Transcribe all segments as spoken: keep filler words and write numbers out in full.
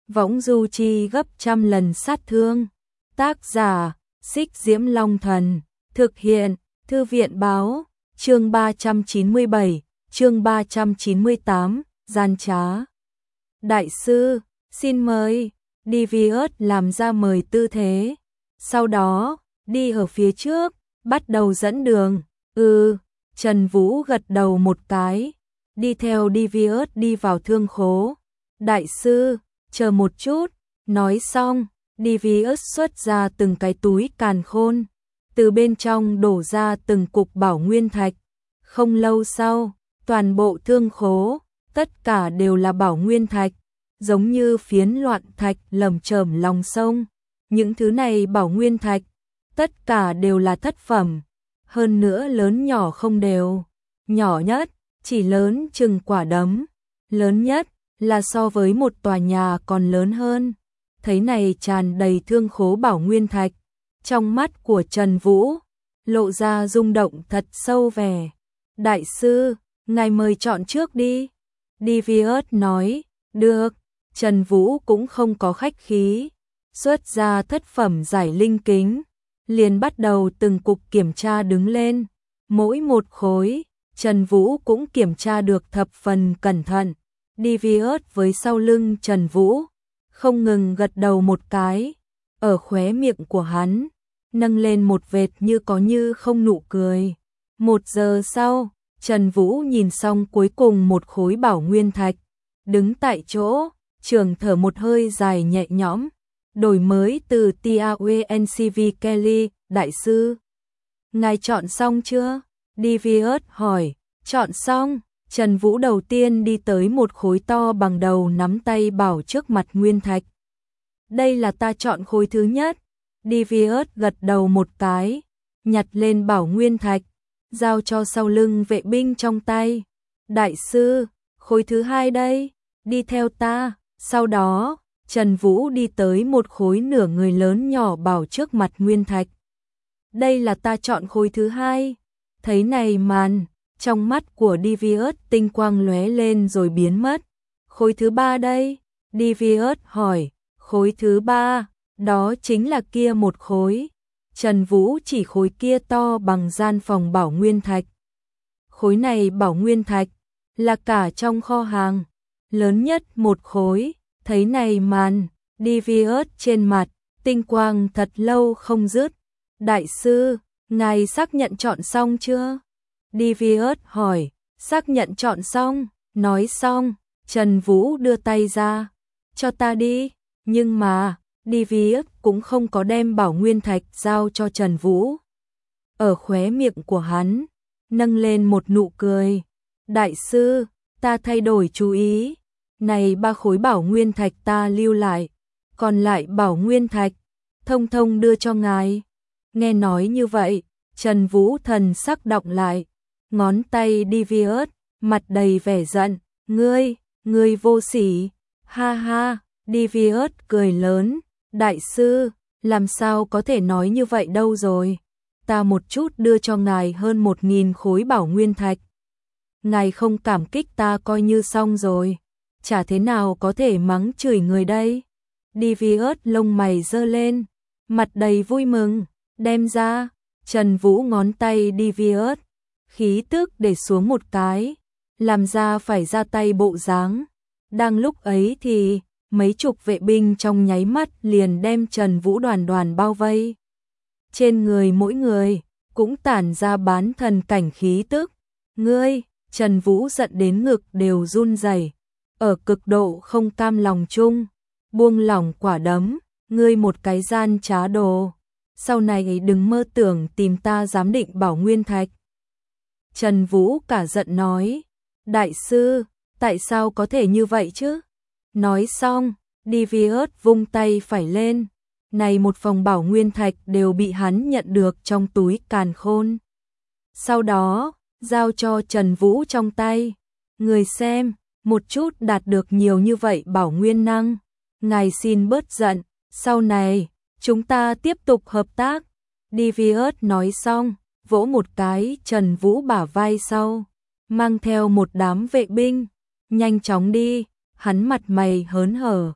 võng du chi gấp trăm lần sát thương. Tác giả, Xích Diễm Long Thần, thực hiện, Thư viện Báo, chương ba trăm chín mươi bảy, chương ba trăm chín mươi tám, gian trá. Đại sư, xin mời, Devious làm ra mời tư thế. Sau đó, đi ở phía trước, bắt đầu dẫn đường. Ừ, Trần Vũ gật đầu một cái, đi theo Devious đi vào thương khố. Đại sư, chờ một chút, nói xong, Devious xuất ra từng cái túi càn khôn, từ bên trong đổ ra từng cục bảo nguyên thạch. Không lâu sau, toàn bộ thương khố, tất cả đều là bảo nguyên thạch, giống như phiến loạn thạch lởm chởm lòng sông. Những thứ này bảo nguyên thạch, tất cả đều là thất phẩm, hơn nữa lớn nhỏ không đều. Nhỏ nhất, chỉ lớn chừng quả đấm, lớn nhất là so với một tòa nhà còn lớn hơn. Thấy này tràn đầy thương khố bảo nguyên thạch, trong mắt của Trần Vũ lộ ra rung động thật sâu vẻ. Đại sư, ngài mời chọn trước đi. Devious nói, được. Trần Vũ cũng không có khách khí, xuất ra thất phẩm giải linh kính, liền bắt đầu từng cục kiểm tra đứng lên. Mỗi một khối, Trần Vũ cũng kiểm tra được thập phần cẩn thận. Devious với sau lưng Trần Vũ, không ngừng gật đầu một cái, ở khóe miệng của hắn nâng lên một vệt như có như không nụ cười. Một giờ sau, Trần Vũ nhìn xong cuối cùng một khối bảo nguyên thạch, đứng tại chỗ, trường thở một hơi dài nhẹ nhõm. Đổi mới từ Tawencv Kelly, đại sư. Ngài chọn xong chưa? Devious hỏi. Chọn xong. Trần Vũ đầu tiên đi tới một khối to bằng đầu nắm tay bảo trước mặt nguyên thạch. Đây là ta chọn khối thứ nhất. Devious gật đầu một cái, nhặt lên bảo nguyên thạch, giao cho sau lưng vệ binh trong tay. Đại sư, khối thứ hai đây, đi theo ta. Sau đó, Trần Vũ đi tới một khối nửa người lớn nhỏ bảo trước mặt nguyên thạch. Đây là ta chọn khối thứ hai. Thấy này màn, trong mắt của Devious tinh quang lóe lên rồi biến mất. Khối thứ ba đây? Devious hỏi. Khối thứ ba, đó chính là kia một khối. Trần Vũ chỉ khối kia to bằng gian phòng bảo nguyên thạch. Khối này bảo nguyên thạch, là cả trong kho hàng, lớn nhất một khối. Thấy này màn, Devious trên mặt, tinh quang thật lâu không dứt. Đại sư, ngài xác nhận chọn xong chưa? Devious hỏi. Xác nhận chọn xong. Nói xong, Trần Vũ đưa tay ra. Cho ta đi. Nhưng mà, Devious cũng không có đem bảo nguyên thạch giao cho Trần Vũ. Ở khóe miệng của hắn, nâng lên một nụ cười. Đại sư, ta thay đổi chú ý. Này ba khối bảo nguyên thạch ta lưu lại, còn lại bảo nguyên thạch, thông thông đưa cho ngài. Nghe nói như vậy, Trần Vũ thần sắc đọng lại, ngón tay Devious, mặt đầy vẻ giận. Ngươi, ngươi vô sỉ. Ha ha, Devious cười lớn. Đại sư, làm sao có thể nói như vậy đâu rồi. Ta một chút đưa cho ngài hơn một nghìn khối bảo nguyên thạch. Ngài không cảm kích ta coi như xong rồi. Chả thế nào có thể mắng chửi người đây. Devious lông mày giơ lên, mặt đầy vui mừng, đem ra. Trần Vũ ngón tay Devious, khí tức để xuống một cái, làm ra phải ra tay bộ dáng. Đang lúc ấy thì, mấy chục vệ binh trong nháy mắt liền đem Trần Vũ đoàn đoàn bao vây. Trên người mỗi người, cũng tản ra bán thần cảnh khí tức. Ngươi, Trần Vũ giận đến ngực đều run rẩy. Ở cực độ không cam lòng chung, buông lỏng quả đấm, ngươi một cái gian trá đồ, sau này đừng mơ tưởng tìm ta giám định bảo nguyên thạch. Trần Vũ cả giận nói, đại sư, tại sao có thể như vậy chứ? Nói xong, Devious vung tay phải lên, này một phòng bảo nguyên thạch đều bị hắn nhận được trong túi càn khôn. Sau đó, giao cho Trần Vũ trong tay, người xem. Một chút đạt được nhiều như vậy bảo nguyên năng, ngài xin bớt giận, sau này, chúng ta tiếp tục hợp tác. Devious nói xong, vỗ một cái Trần Vũ bả vai sau, mang theo một đám vệ binh, nhanh chóng đi, hắn mặt mày hớn hở,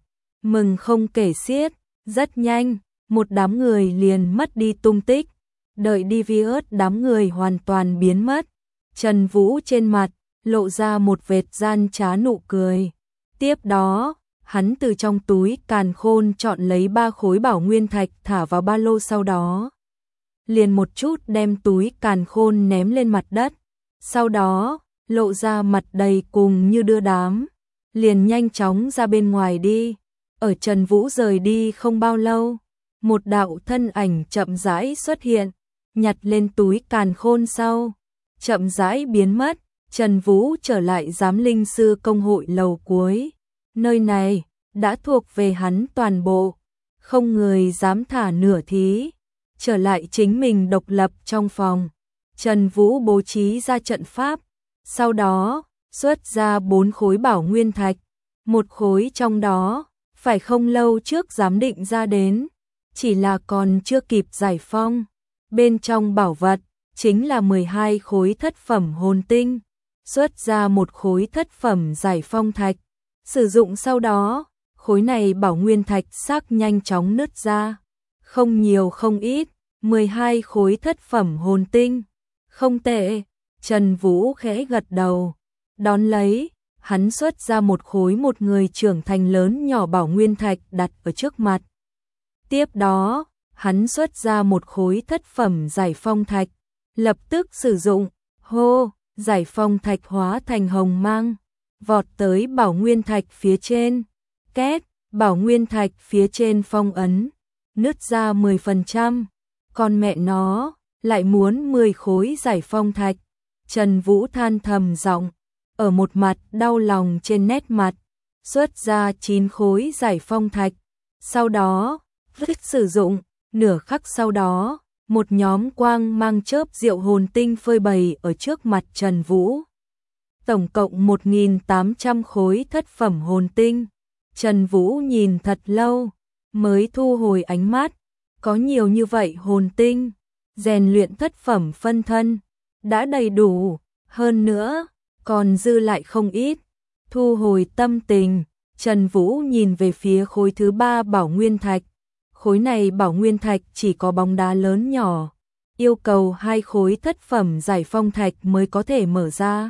mừng không kể xiết, rất nhanh, một đám người liền mất đi tung tích, đợi Devious đám người hoàn toàn biến mất, Trần Vũ trên mặt lộ ra một vệt gian trá nụ cười. Tiếp đó, hắn từ trong túi càn khôn chọn lấy ba khối bảo nguyên thạch thả vào ba lô, sau đó liền một chút đem túi càn khôn ném lên mặt đất, sau đó lộ ra mặt đầy cùng như đưa đám, liền nhanh chóng ra bên ngoài đi. Ở Trần Vũ rời đi không bao lâu, một đạo thân ảnh chậm rãi xuất hiện, nhặt lên túi càn khôn sau, chậm rãi biến mất. Trần Vũ trở lại Giám Linh Sư Công hội lầu cuối, nơi này đã thuộc về hắn toàn bộ, không người dám thả nửa thí. Trở lại chính mình độc lập trong phòng, Trần Vũ bố trí ra trận pháp, sau đó xuất ra bốn khối bảo nguyên thạch, một khối trong đó phải không lâu trước giám định ra đến, chỉ là còn chưa kịp giải phong. Bên trong bảo vật chính là mười hai khối thất phẩm hồn tinh, xuất ra một khối thất phẩm giải phong thạch, sử dụng sau đó, khối này bảo nguyên thạch sắc nhanh chóng nứt ra, không nhiều không ít, mười hai khối thất phẩm hồn tinh, không tệ. Trần Vũ khẽ gật đầu, đón lấy, hắn xuất ra một khối một người trưởng thành lớn nhỏ bảo nguyên thạch đặt ở trước mặt. Tiếp đó, hắn xuất ra một khối thất phẩm giải phong thạch, lập tức sử dụng, hô, giải phong thạch hóa thành hồng mang, vọt tới bảo nguyên thạch phía trên, két, bảo nguyên thạch phía trên phong ấn, nứt ra mười phần trăm, con mẹ nó, lại muốn mười khối giải phong thạch. Trần Vũ than thầm giọng, ở một mặt đau lòng trên nét mặt, xuất ra chín khối giải phong thạch, sau đó, vứt sử dụng, nửa khắc sau đó, một nhóm quang mang chớp diệu hồn tinh phơi bày ở trước mặt Trần Vũ. Tổng cộng một nghìn tám trăm khối thất phẩm hồn tinh. Trần Vũ nhìn thật lâu, mới thu hồi ánh mắt, có nhiều như vậy hồn tinh, rèn luyện thất phẩm phân thân, đã đầy đủ, hơn nữa, còn dư lại không ít. Thu hồi tâm tình, Trần Vũ nhìn về phía khối thứ ba bảo nguyên thạch. Khối này bảo nguyên thạch chỉ có bóng đá lớn nhỏ, yêu cầu hai khối thất phẩm giải phong thạch mới có thể mở ra.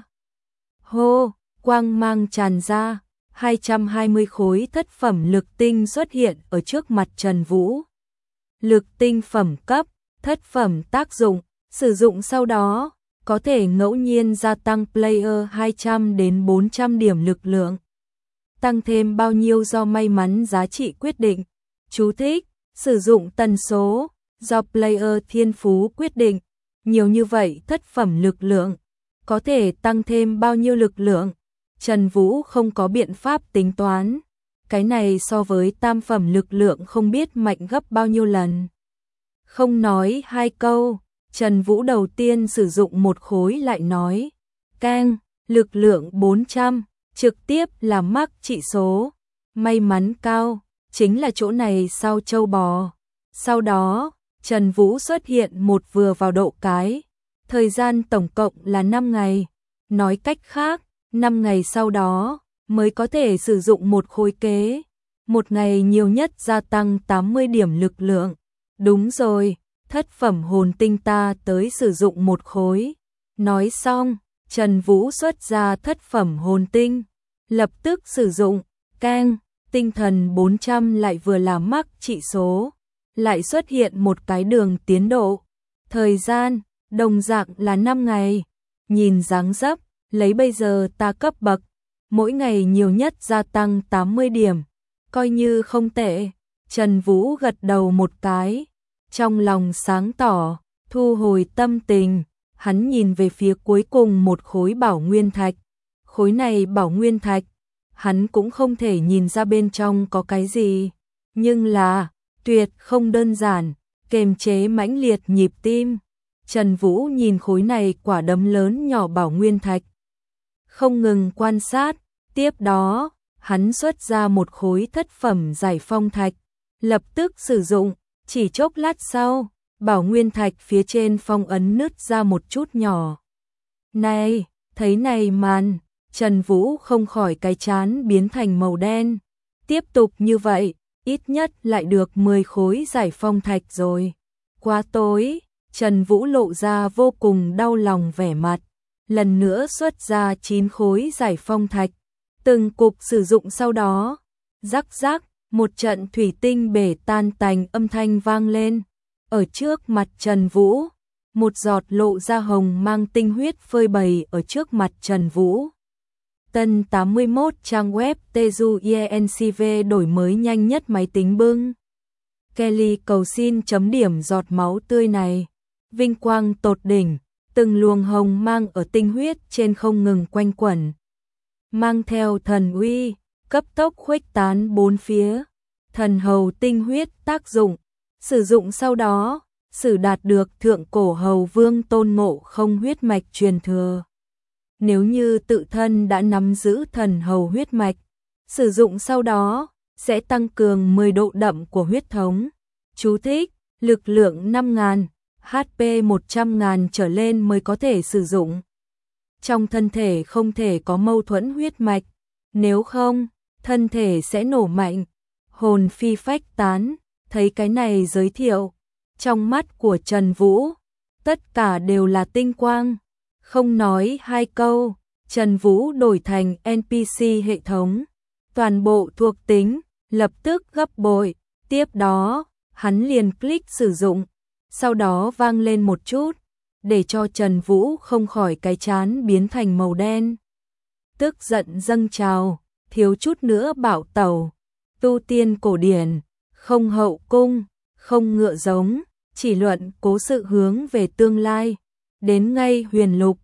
Hô, quang mang tràn ra, hai trăm hai mươi khối thất phẩm lực tinh xuất hiện ở trước mặt Trần Vũ. Lực tinh phẩm cấp, thất phẩm tác dụng, sử dụng sau đó, có thể ngẫu nhiên gia tăng player hai trăm đến bốn trăm điểm lực lượng. Tăng thêm bao nhiêu do may mắn giá trị quyết định. Chú thích, sử dụng tần số, do player thiên phú quyết định. Nhiều như vậy thất phẩm lực lượng, có thể tăng thêm bao nhiêu lực lượng. Trần Vũ không có biện pháp tính toán. Cái này so với tam phẩm lực lượng không biết mạnh gấp bao nhiêu lần. Không nói hai câu, Trần Vũ đầu tiên sử dụng một khối lại nói. Cang, lực lượng bốn trăm, trực tiếp là mắc trị số. May mắn cao, chính là chỗ này sau châu bò. Sau đó, Trần Vũ xuất hiện một vừa vào độ cái. Thời gian tổng cộng là năm ngày. Nói cách khác, năm ngày sau đó mới có thể sử dụng một khối kế. Một ngày nhiều nhất gia tăng tám mươi điểm lực lượng. Đúng rồi, thất phẩm hồn tinh ta tới sử dụng một khối. Nói xong, Trần Vũ xuất ra thất phẩm hồn tinh. Lập tức sử dụng, cang, tinh thần bốn trăm lại vừa là mắc trị số. Lại xuất hiện một cái đường tiến độ. Thời gian, đồng dạng là năm ngày. Nhìn dáng dấp, lấy bây giờ ta cấp bậc, mỗi ngày nhiều nhất gia tăng tám mươi điểm, coi như không tệ. Trần Vũ gật đầu một cái, trong lòng sáng tỏ, thu hồi tâm tình, hắn nhìn về phía cuối cùng một khối bảo nguyên thạch. Khối này bảo nguyên thạch, hắn cũng không thể nhìn ra bên trong có cái gì, nhưng là tuyệt không đơn giản, kềm chế mãnh liệt nhịp tim. Trần Vũ nhìn khối này quả đấm lớn nhỏ bảo nguyên thạch, không ngừng quan sát, tiếp đó, hắn xuất ra một khối thất phẩm giải phong thạch, lập tức sử dụng, chỉ chốc lát sau, bảo nguyên thạch phía trên phong ấn nứt ra một chút nhỏ. Này, thấy này màn, Trần Vũ không khỏi cái chán biến thành màu đen, Tiếp tục như vậy, ít nhất lại được mười khối giải phong thạch rồi. Quá tối, Trần Vũ lộ ra vô cùng đau lòng vẻ mặt, lần nữa xuất ra chín khối giải phong thạch, từng cục sử dụng sau đó, rắc rắc, một trận thủy tinh bể tan tành âm thanh vang lên. Ở trước mặt Trần Vũ, một giọt lộ ra hồng mang tinh huyết phơi bày ở trước mặt Trần Vũ. Tân tám mươi mốt trang web Teju i en xê vê đổi mới nhanh nhất máy tính bưng. Kelly cầu xin chấm điểm giọt máu tươi này. Vinh quang tột đỉnh, từng luồng hồng mang ở tinh huyết trên không ngừng quanh quẩn. Mang theo thần uy, cấp tốc khuếch tán bốn phía. Thần hầu tinh huyết tác dụng, sử dụng sau đó, sử đạt được thượng cổ hầu vương Tôn Ngộ Không huyết mạch truyền thừa. Nếu như tự thân đã nắm giữ thần hầu huyết mạch, sử dụng sau đó, sẽ tăng cường mười độ đậm của huyết thống. Chú thích, lực lượng năm nghìn, hát pê một trăm nghìn trở lên mới có thể sử dụng. Trong thân thể không thể có mâu thuẫn huyết mạch, nếu không, thân thể sẽ nổ mạnh, hồn phi phách tán. Thấy cái này giới thiệu, trong mắt của Trần Vũ, tất cả đều là tinh quang. Không nói hai câu, Trần Vũ đổi thành en pê xê hệ thống, toàn bộ thuộc tính, lập tức gấp bội. Tiếp đó, hắn liền click sử dụng, sau đó vang lên một chút, để cho Trần Vũ không khỏi cái trán biến thành màu đen. Tức giận dâng trào, thiếu chút nữa bạo tẩu. Tu tiên cổ điển, không hậu cung, không ngựa giống, chỉ luận cố sự hướng về tương lai. Đến ngay huyền lục,